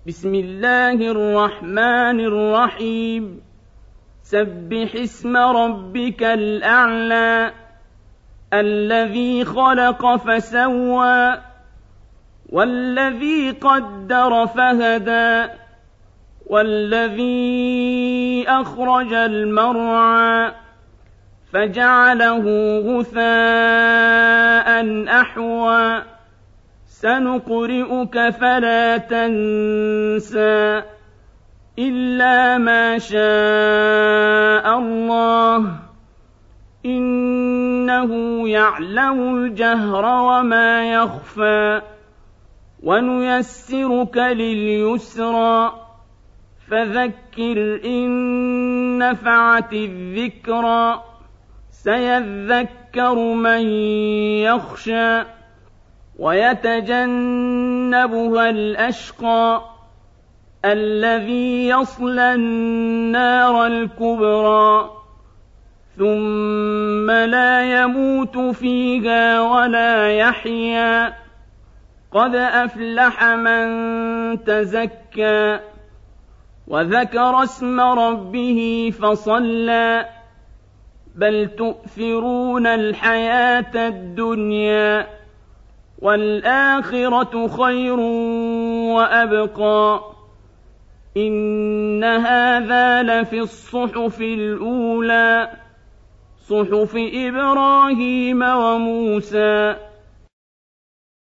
بسم الله الرحمن الرحيم سبح اسم ربك الأعلى الذي خلق فسوى والذي قدر فهدى والذي أخرج المرعى فجعله غثاء أحوى سنقرئك فلا تنسى إلا ما شاء الله إنه يعلم الجهر وما يخفى ونيسرك لليسرى فذكر إن نفعت الذكرى سيذكر من يخشى ويتجنبها الأشقى الذي يصلى النار الكبرى ثم لا يموت فيها ولا يحيا قد أفلح من تزكى وذكر اسم ربه فصلى بل تؤثرون الحياة الدنيا والآخرة خير وأبقى إن هذا لفي الصحف الأولى صحف إبراهيم وموسى